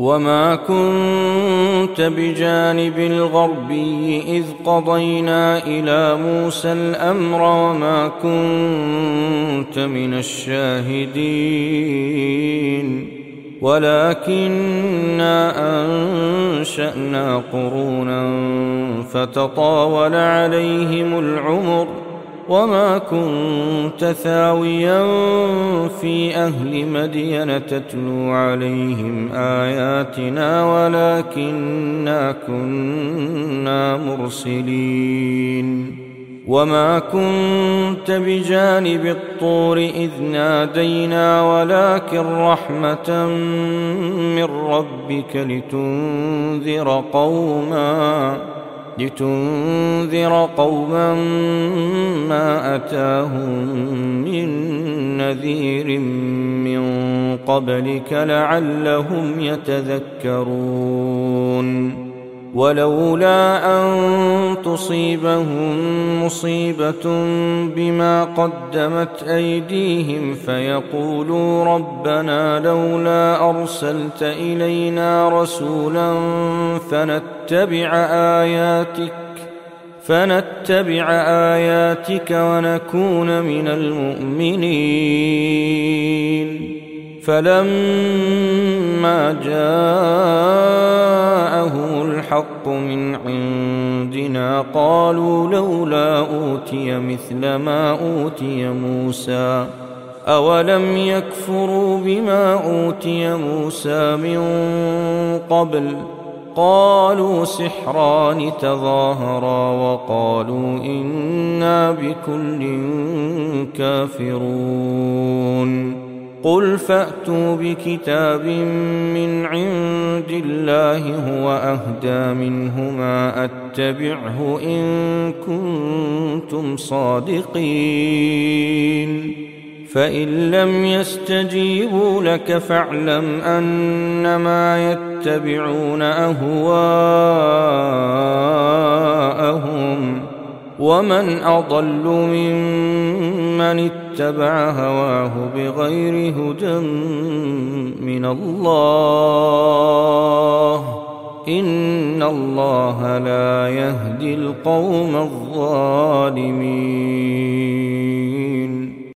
وما كنت بجانب الغربي إذ قضينا إلى موسى الأمر وما كنت من الشاهدين ولكننا أنشأنا قرونا فتطاول عليهم العمر وما كنت ثاويا في أهل مدين تتلو عليهم آياتنا ولكننا كنا مرسلين وما كنت بجانب الطور إذ نادينا ولكن رحمة من ربك لتنذر قوما ما أتاهم من نذير من قبلك لعلهم يتذكرون ولولا أن تصيبهم مصيبة بما قدمت أيديهم فيقولوا ربنا لولا أرسلت إلينا رسولا فنتبع آياتك ونكون من المؤمنين فلما جاءهم الحق من عندنا قالوا لولا أوتي مثل ما أوتي موسى أولم يكفروا بما أوتي موسى من قبل قالوا سحران تظاهرا وقالوا إنا بكل كافرون قل فأتوا بكتاب من عند الله هو أهدى منهما أتبعه إن كنتم صادقين فإن لم يستجيبوا لك فاعلم أنما يتبعون أهواءهم ومن أضل ممن اتبع هواه بغير هدى من الله إن الله لا يهدي القوم الظالمين